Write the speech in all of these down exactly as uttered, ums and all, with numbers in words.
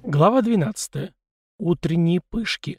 Глава двенадцатая. Утренние пышки.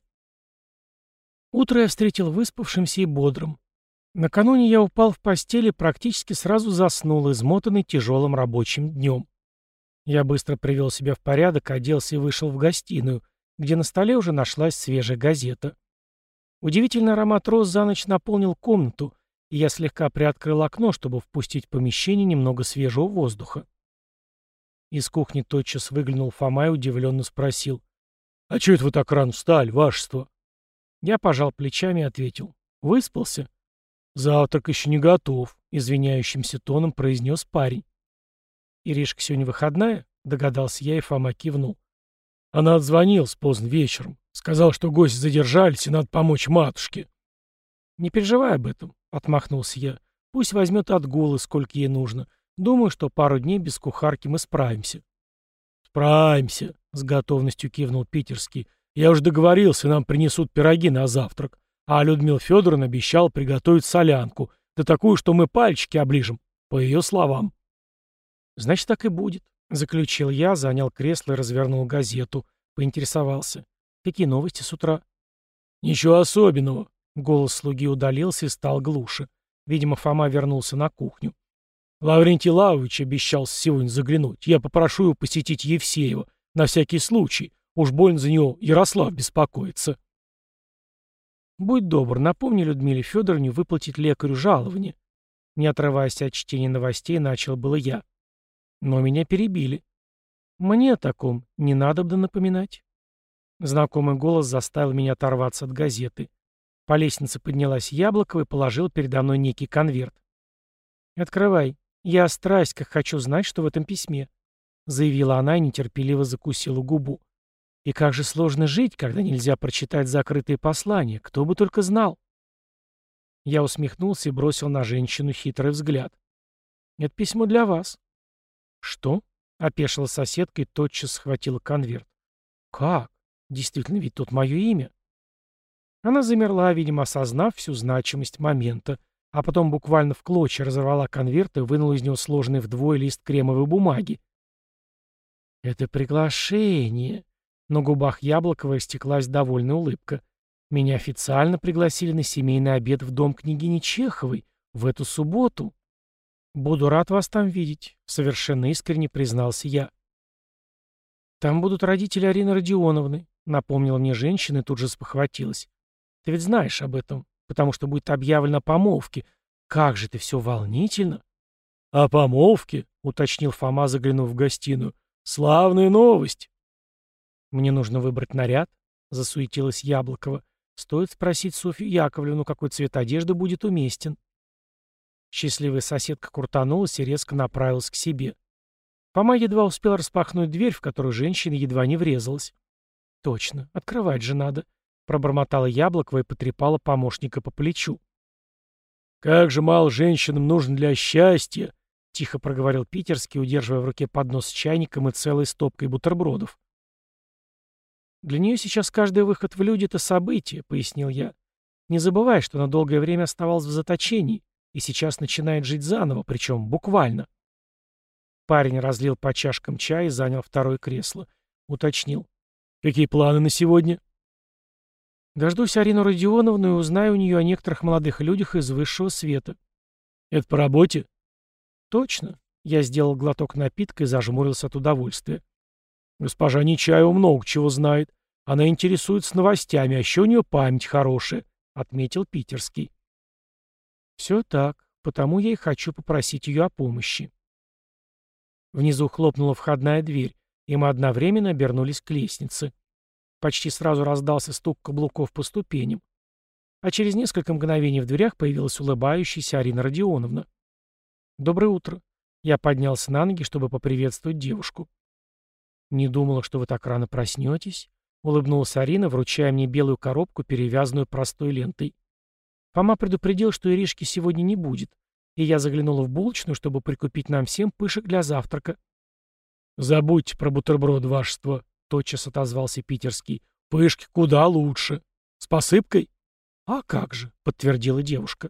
Утро я встретил выспавшимся и бодрым. Накануне я упал в постели и практически сразу заснул, измотанный тяжелым рабочим днем. Я быстро привел себя в порядок, оделся и вышел в гостиную, где на столе уже нашлась свежая газета. Удивительный аромат роз за ночь наполнил комнату, и я слегка приоткрыл окно, чтобы впустить в помещение немного свежего воздуха. Из кухни тотчас выглянул Фома и удивленно спросил: «А чё это вы так рано встали, вашество?» Я пожал плечами и ответил: «Выспался?» «Завтрак еще не готов», — извиняющимся тоном произнес парень. «Иришка сегодня выходная?» — догадался я, и Фома кивнул. «Она отзвонилась поздно вечером. Сказал, что гости задержались, и надо помочь матушке». «Не переживай об этом», — отмахнулся я. «Пусть возьмет отгулы, сколько ей нужно. Думаю, что пару дней без кухарки мы справимся». «Справимся», — с готовностью кивнул Питерский. «Я уже договорился, нам принесут пироги на завтрак. А Людмила Федоровна обещала приготовить солянку. Да такую, что мы пальчики оближем», по ее словам. «Значит, так и будет», — заключил я, занял кресло и развернул газету. Поинтересовался: «Какие новости с утра?» «Ничего особенного», — голос слуги удалился и стал глуше. Видимо, Фома вернулся на кухню. «Лаврентий Лавович обещал сегодня заглянуть. Я попрошу его посетить Евсеева. На всякий случай. Уж больно за него Ярослав беспокоится». «Будь добр, напомни Людмиле Федоровне выплатить лекарю жалование». Не отрываясь от чтения новостей, начал было я. Но меня перебили. «Мне о таком не надобно напоминать». Знакомый голос заставил меня оторваться от газеты. По лестнице поднялась Яблокова и положила передо мной некий конверт. «Открывай. Я страсть, как хочу знать, что в этом письме», — заявила она и нетерпеливо закусила губу. «И как же сложно жить, когда нельзя прочитать закрытые послания, кто бы только знал». Я усмехнулся и бросил на женщину хитрый взгляд. «Это письмо для вас». «Что?» — опешила соседка и тотчас схватила конверт. «Как? Действительно, ведь тут мое имя». Она замерла, видимо, осознав всю значимость момента, а потом буквально в клочья разорвала конверт и вынула из него сложенный вдвое лист кремовой бумаги. «Это приглашение». На губах Яблоковой растеклась довольная улыбка. «Меня официально пригласили на семейный обед в дом княгини Чеховой в эту субботу. Буду рад вас там видеть», — совершенно искренне признался я. «Там будут родители Арины Родионовны», — напомнила мне женщина и тут же спохватилась. «Ты ведь знаешь об этом, потому что будет объявлено о помолвке. Как же ты все волнительно!» «О помолвке?» — уточнил Фома, заглянув в гостиную. «Славная новость!» «Мне нужно выбрать наряд», — засуетилась Яблокова. «Стоит спросить Софью Яковлевну, какой цвет одежды будет уместен». Счастливая соседка крутанулась и резко направилась к себе. Фома едва успел распахнуть дверь, в которую женщина едва не врезалась. «Точно, открывать же надо», — пробормотала Яблокова и потрепала помощника по плечу. «Как же мало женщинам нужно для счастья», — тихо проговорил Питерский, удерживая в руке поднос с чайником и целой стопкой бутербродов. «Для нее сейчас каждый выход в люди — это событие», — пояснил я. «Не забывай, что она долгое время оставалась в заточении и сейчас начинает жить заново, причем буквально». Парень разлил по чашкам чай и занял второе кресло. Уточнил: «Какие планы на сегодня?» «Дождусь Арину Родионовну и узнаю у нее о некоторых молодых людях из высшего света». «Это по работе?» «Точно». Я сделал глоток напитка и зажмурился от удовольствия. «Госпожа Нечаева много чего знает. Она интересуется новостями, а еще у нее память хорошая», — отметил Питерский. «Все так, потому я и хочу попросить ее о помощи». Внизу хлопнула входная дверь, и мы одновременно обернулись к лестнице. Почти сразу раздался стук каблуков по ступеням. А через несколько мгновений в дверях появилась улыбающаяся Арина Родионовна. «Доброе утро». Я поднялся на ноги, чтобы поприветствовать девушку. «Не думала, что вы так рано проснетесь», — улыбнулась Арина, вручая мне белую коробку, перевязанную простой лентой. Фома предупредил, что Иришки сегодня не будет, и я заглянула в булочную, чтобы прикупить нам всем пышек для завтрака. «Забудьте про бутерброд, вашество», — тотчас отозвался Питерский. «Пышки куда лучше. С посыпкой?» «А как же», — подтвердила девушка.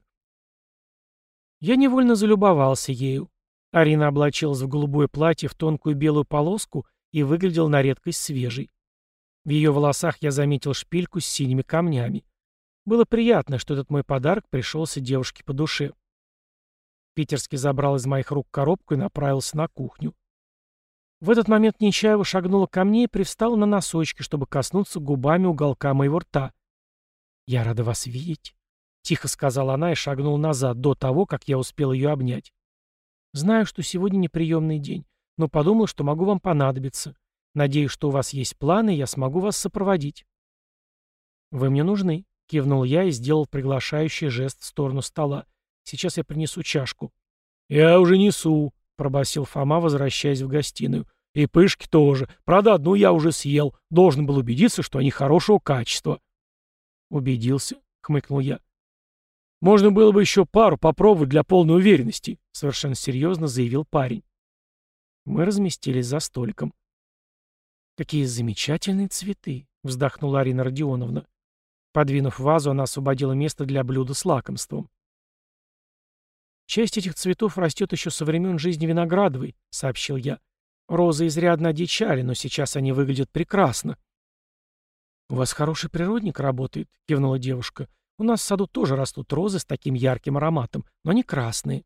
Я невольно залюбовался ею. Арина облачилась в голубое платье в тонкую белую полоску и выглядела на редкость свежей. В ее волосах я заметил шпильку с синими камнями. Было приятно, что этот мой подарок пришелся девушке по душе. Питерский забрал из моих рук коробку и направился на кухню. В этот момент Нечаева шагнула ко мне и привстала на носочки, чтобы коснуться губами уголка моего рта. «Я рада вас видеть», — тихо сказала она и шагнула назад, до того, как я успел ее обнять. «Знаю, что сегодня неприемный день, но подумал, что могу вам понадобиться. Надеюсь, что у вас есть планы, и я смогу вас сопроводить». «Вы мне нужны», — кивнул я и сделал приглашающий жест в сторону стола. «Сейчас я принесу чашку». «Я уже несу», — пробасил Фома, возвращаясь в гостиную. «И пышки тоже. Правда, одну я уже съел. Должен был убедиться, что они хорошего качества». «Убедился?» — хмыкнул я. «Можно было бы еще пару попробовать для полной уверенности», — совершенно серьезно заявил парень. Мы разместились за столиком. «Какие замечательные цветы!» — вздохнула Арина Родионовна. Подвинув вазу, она освободила место для блюда с лакомством. «Часть этих цветов растет еще со времен жизни Виноградовой», — сообщил я. «Розы изрядно одичали, но сейчас они выглядят прекрасно». «У вас хороший природник работает», — кивнула девушка. «У нас в саду тоже растут розы с таким ярким ароматом, но они красные».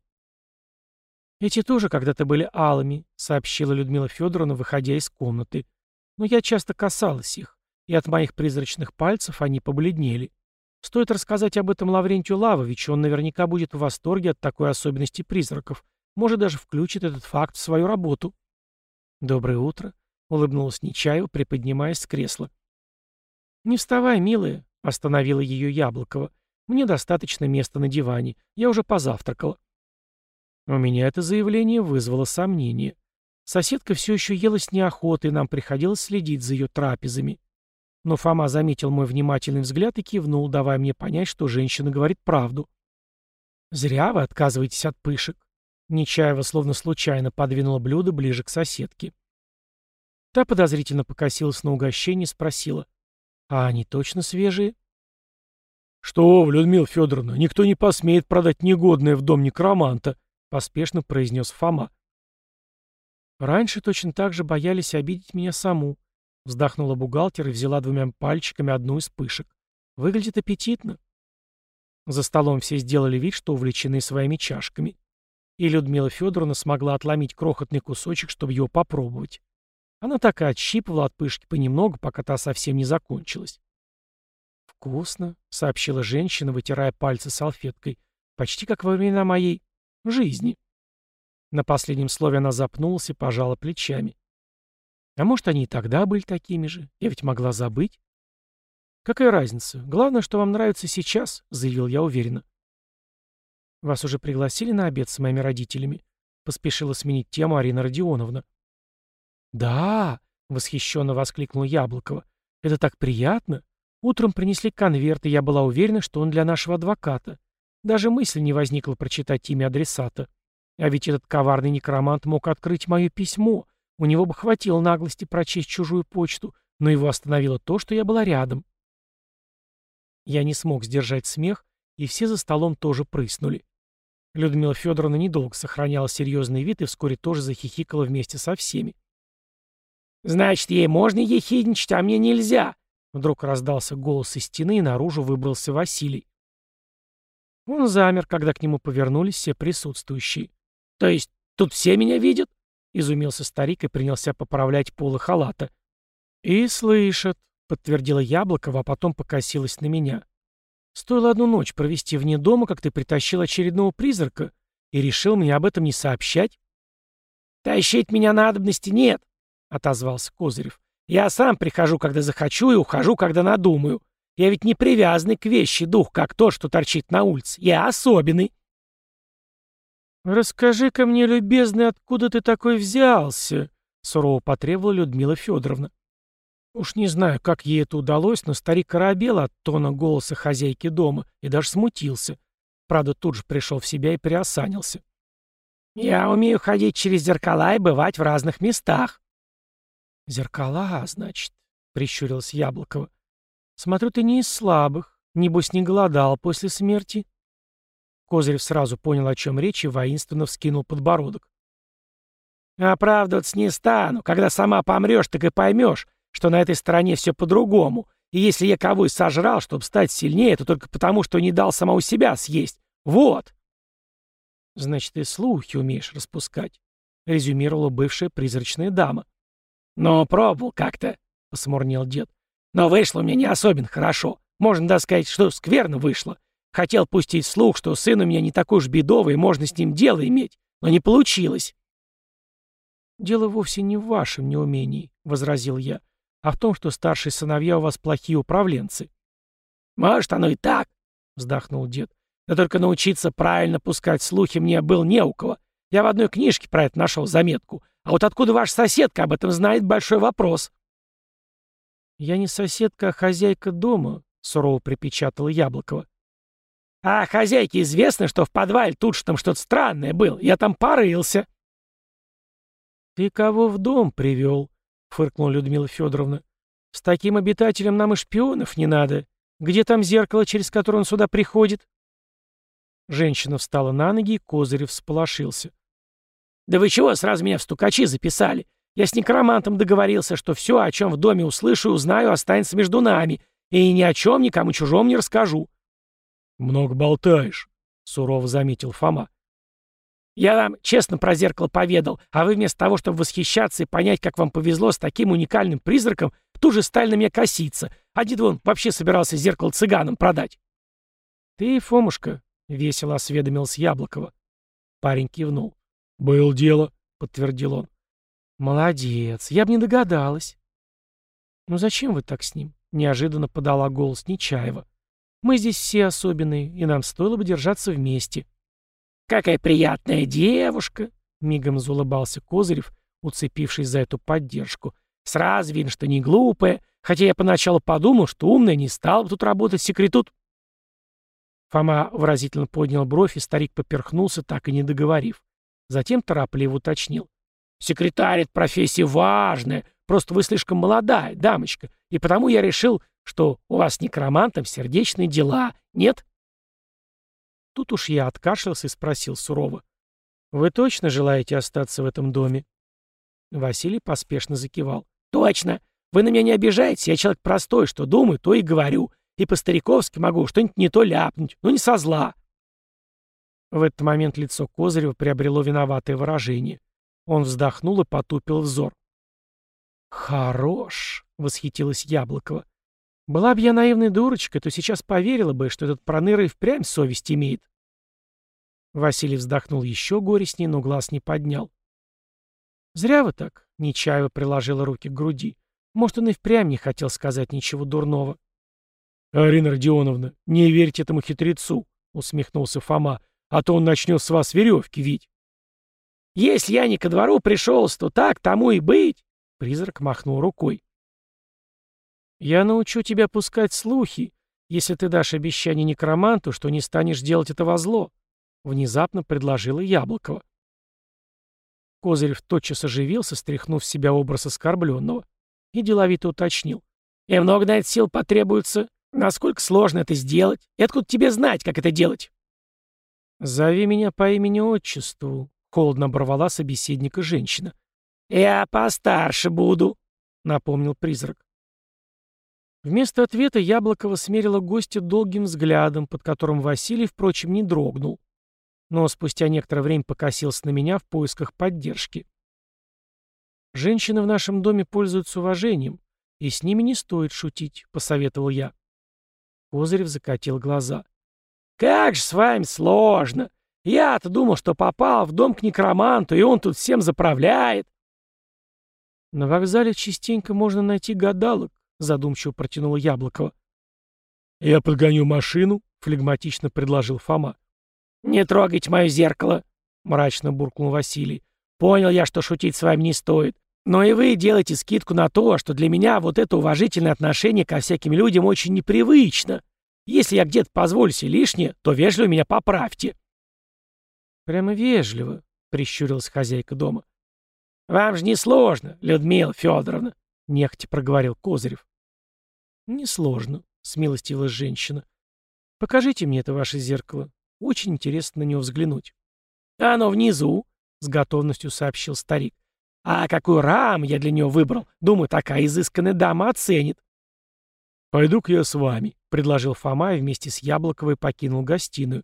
«Эти тоже когда-то были алыми», — сообщила Людмила Федоровна, выходя из комнаты. «Но я часто касалась их, и от моих призрачных пальцев они побледнели. Стоит рассказать об этом Лаврентию Лавовичу, он наверняка будет в восторге от такой особенности призраков, может даже включит этот факт в свою работу». «Доброе утро», — улыбнулась Нечаева, приподнимаясь с кресла. «Не вставай, милая», — остановила ее Яблокова. «Мне достаточно места на диване. Я уже позавтракала». У меня это заявление вызвало сомнение. Соседка все еще ела с неохотой, и нам приходилось следить за ее трапезами. Но Фома заметил мой внимательный взгляд и кивнул, давая мне понять, что женщина говорит правду. «Зря вы отказываетесь от пышек». Нечаева словно случайно подвинула блюдо ближе к соседке. Та подозрительно покосилась на угощение и спросила: «А они точно свежие?» «Что вы, Людмила Федоровна, никто не посмеет продать негодное в дом некроманта», — поспешно произнес Фома. «Раньше точно так же боялись обидеть меня саму», — вздохнула бухгалтер и взяла двумя пальчиками одну из пышек. «Выглядит аппетитно». За столом все сделали вид, что увлечены своими чашками. И Людмила Федоровна смогла отломить крохотный кусочек, чтобы его попробовать. Она так и отщипывала от пышки понемногу, пока та совсем не закончилась. «Вкусно», — сообщила женщина, вытирая пальцы салфеткой, «почти как во времена моей жизни». На последнем слове она запнулась и пожала плечами. «А может, они и тогда были такими же? Я ведь могла забыть». «Какая разница? Главное, что вам нравится сейчас», — заявил я уверенно. «Вас уже пригласили на обед с моими родителями?» — поспешила сменить тему Арина Родионовна. «Да!» — восхищенно воскликнул Яблокова. «Это так приятно! Утром принесли конверт, и я была уверена, что он для нашего адвоката. Даже мысли не возникла прочитать имя адресата. А ведь этот коварный некромант мог открыть мое письмо. У него бы хватило наглости прочесть чужую почту, но его остановило то, что я была рядом». Я не смог сдержать смех, и все за столом тоже прыснули. Людмила Федоровна недолго сохраняла серьезный вид и вскоре тоже захихикала вместе со всеми. «Значит, ей можно ехидничать, а мне нельзя!» Вдруг раздался голос из стены, и наружу выбрался Василий. Он замер, когда к нему повернулись все присутствующие. «То есть тут все меня видят?» — изумился старик и принялся поправлять полы халата. «И слышат», — подтвердила Яблокова, а потом покосилась на меня. «Стоило одну ночь провести вне дома, как ты притащил очередного призрака, и решил мне об этом не сообщать?» «Тащить меня надобности нет», — отозвался Козырев. «Я сам прихожу, когда захочу, и ухожу, когда надумаю. Я ведь не привязанный к вещи дух, как тот, что торчит на улице. Я особенный». «Расскажи-ка мне, любезный, откуда ты такой взялся?» — сурово потребовала Людмила Федоровна. Уж не знаю, как ей это удалось, но старик оробел от тона голоса хозяйки дома и даже смутился. Правда, тут же пришел в себя и приосанился. «Я умею ходить через зеркала и бывать в разных местах». «Зеркала, значит», — прищурилась Яблокова. «Смотрю, ты не из слабых. Небось, не голодал после смерти». Козырев сразу понял, о чем речь, и воинственно вскинул подбородок. Оправдываться не стану. Когда сама помрешь, так и поймешь, что на этой стороне все по-другому. И если я кого и сожрал, чтобы стать сильнее, то только потому, что не дал самого себя съесть. Вот. Значит, ты слухи умеешь распускать, резюмировала бывшая призрачная дама. Но пробовал как-то, посмурнел дед. Но вышло у меня не особенно хорошо. Можно даже сказать, что скверно вышло. Хотел пустить слух, что сын у меня не такой уж бедовый, и можно с ним дело иметь. Но не получилось. «Дело вовсе не в вашем неумении», — возразил я, «а в том, что старшие сыновья у вас плохие управленцы». «Может, оно и так», — вздохнул дед. «Да только научиться правильно пускать слухи мне был не у кого. Я в одной книжке про это нашел заметку. А вот откуда ваша соседка об этом знает, большой вопрос». «Я не соседка, а хозяйка дома», — сурово припечатала Яблокова. «А хозяйке известно, что в подвале тут же там что-то странное было. Я там порылся». «Ты кого в дом привел?» — фыркнула Людмила Федоровна. «С таким обитателем нам и шпионов не надо. Где там зеркало, через которое он сюда приходит?» Женщина встала на ноги, и Козырев всполошился. «Да вы чего сразу меня в стукачи записали? Я с некромантом договорился, что все, о чем в доме услышу и узнаю, останется между нами, и ни о чем никому чужому не расскажу». «Много болтаешь», — сурово заметил Фома. «Я вам честно про зеркало поведал, а вы вместо того, чтобы восхищаться и понять, как вам повезло с таким уникальным призраком, тут же стали на меня коситься. А дед вон вообще собирался зеркало цыганам продать». «Ты, Фомушка», — весело осведомился Яблокова. Парень кивнул. «Было дело», — подтвердил он. «Молодец, я бы не догадалась». «Ну зачем вы так с ним?» — неожиданно подала голос Нечаева. «Мы здесь все особенные, и нам стоило бы держаться вместе». «Какая приятная девушка!» — мигом заулыбался Козырев, уцепившись за эту поддержку. «Сразу видно, что не глупая, хотя я поначалу подумал, что умная не стала бы тут работать секретут». Фома выразительно поднял бровь, и старик поперхнулся, так и не договорив. Затем торопливо уточнил. «Секретарь — это профессия важная, просто вы слишком молодая, дамочка, и потому я решил, что у вас с некромантом сердечные дела, нет?» Тут уж я откашлялся и спросил сурово. «Вы точно желаете остаться в этом доме?» Василий поспешно закивал. «Точно! Вы на меня не обижаетесь, я человек простой, что думаю, то и говорю, и по-стариковски могу что-нибудь не то ляпнуть, но не со зла». В этот момент лицо Козырева приобрело виноватое выражение. Он вздохнул и потупил взор. «Хорош!» — восхитилась Яблокова. «Была бы я наивной дурочкой, то сейчас поверила бы, что этот проныра и впрямь совесть имеет». Василий вздохнул еще горестней, но глаз не поднял. «Зря вы так», — Нечаева приложила руки к груди. «Может, он и впрямь не хотел сказать ничего дурного». «Арина Родионовна, не верьте этому хитрецу», — усмехнулся Фома, «а то он начнет с вас веревки вить». «Если я не ко двору пришел, то так тому и быть», — призрак махнул рукой. «Я научу тебя пускать слухи, если ты дашь обещание некроманту, что не станешь делать это во зло», — внезапно предложила Яблокова. Козырев тотчас оживился, стряхнув с себя образ оскорбленного, и деловито уточнил. «И много на это сил потребуется? Насколько сложно это сделать? И откуда тебе знать, как это делать?» «Зови меня по имени-отчеству», — холодно оборвала собеседника женщина. «Я постарше буду», — напомнил призрак. Вместо ответа Яблокова смерила гостя долгим взглядом, под которым Василий, впрочем, не дрогнул. Но спустя некоторое время покосился на меня в поисках поддержки. «Женщины в нашем доме пользуются уважением, и с ними не стоит шутить», — посоветовал я. Козырев закатил глаза. «Как же с вами сложно! Я-то думал, что попал в дом к некроманту, и он тут всем заправляет». «На вокзале частенько можно найти гадалок», — задумчиво протянула Яблокова. «Я подгоню машину», — флегматично предложил Фома. «Не трогайте мое зеркало», — мрачно буркнул Василий. «Понял я, что шутить с вами не стоит. Но и вы делаете скидку на то, что для меня вот это уважительное отношение ко всяким людям очень непривычно. Если я где-то позволю себе лишнее, то вежливо меня поправьте». «Прямо вежливо», — прищурилась хозяйка дома. «Вам же не сложно, Людмила Федоровна», — нехотя проговорил Козырев. «Несложно», — смилостивилась женщина. «Покажите мне это ваше зеркало. Очень интересно на него взглянуть». «Оно внизу», — с готовностью сообщил старик. А какую раму я для нее выбрал? Думаю, такая изысканная дама оценит. «Пойду-ка я с вами», — предложил Фома и вместе с Яблоковой покинул гостиную.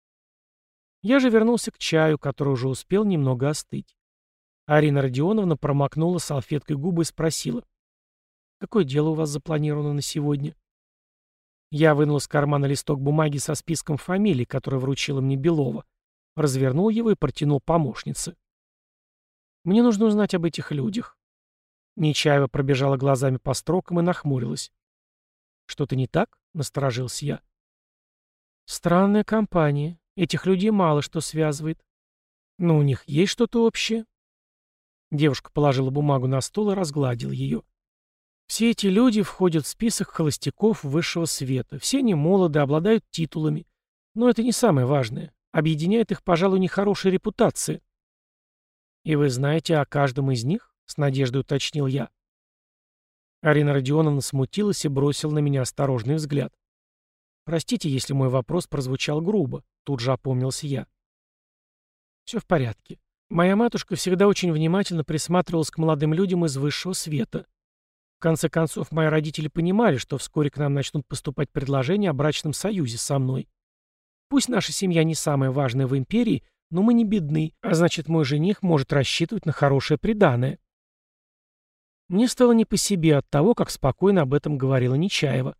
Я же вернулся к чаю, который уже успел немного остыть. Арина Родионовна промокнула салфеткой губы и спросила: «Какое дело у вас запланировано на сегодня?» Я вынул из кармана листок бумаги со списком фамилий, который вручила мне Белова, развернул его и протянул помощнице. «Мне нужно узнать об этих людях». Нечаева пробежала глазами по строкам и нахмурилась. «Что-то не так?» — насторожился я. «Странная компания. Этих людей мало что связывает. Но у них есть что-то общее». Девушка положила бумагу на стол и разгладила ее. «Все эти люди входят в список холостяков высшего света. Все они молоды, обладают титулами. Но это не самое важное. Объединяет их, пожалуй, нехорошая репутация». «И вы знаете о каждом из них?» — с надеждой уточнил я. Арина Родионовна смутилась и бросила на меня осторожный взгляд. «Простите, если мой вопрос прозвучал грубо», — тут же опомнился я. «Все в порядке. Моя матушка всегда очень внимательно присматривалась к молодым людям из высшего света. В конце концов, мои родители понимали, что вскоре к нам начнут поступать предложения о брачном союзе со мной. Пусть наша семья не самая важная в империи, но мы не бедны, а значит, мой жених может рассчитывать на хорошее приданое». Мне стало не по себе от того, как спокойно об этом говорила Нечаева.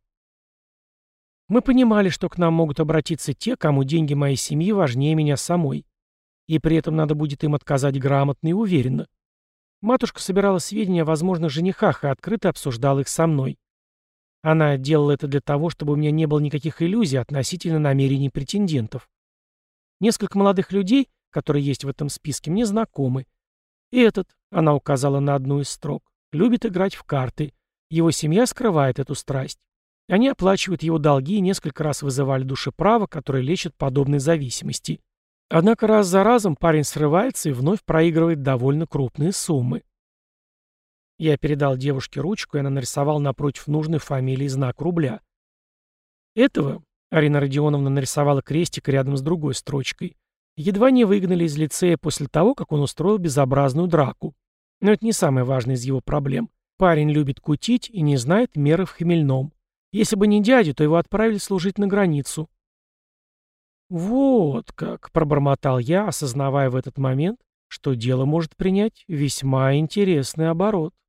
Мы понимали, что к нам могут обратиться те, кому деньги моей семьи важнее меня самой. И при этом надо будет им отказать грамотно и уверенно. Матушка собирала сведения о возможных женихах и открыто обсуждала их со мной. Она делала это для того, чтобы у меня не было никаких иллюзий относительно намерений претендентов. Несколько молодых людей, которые есть в этом списке, мне знакомы. И этот, она указала на одну из строк, любит играть в карты. Его семья скрывает эту страсть. Они оплачивают его долги и несколько раз вызывали душеправа, которые лечат подобной зависимости. Однако раз за разом парень срывается и вновь проигрывает довольно крупные суммы. Я передал девушке ручку, и она нарисовала напротив нужной фамилии знак рубля. Этого, Арина Родионовна нарисовала крестик рядом с другой строчкой, едва не выгнали из лицея после того, как он устроил безобразную драку. Но это не самое важное из его проблем. Парень любит кутить и не знает меры в хмельном. Если бы не дядя, то его отправили служить на границу. «Вот как», — пробормотал я, осознавая в этот момент, что дело может принять весьма интересный оборот.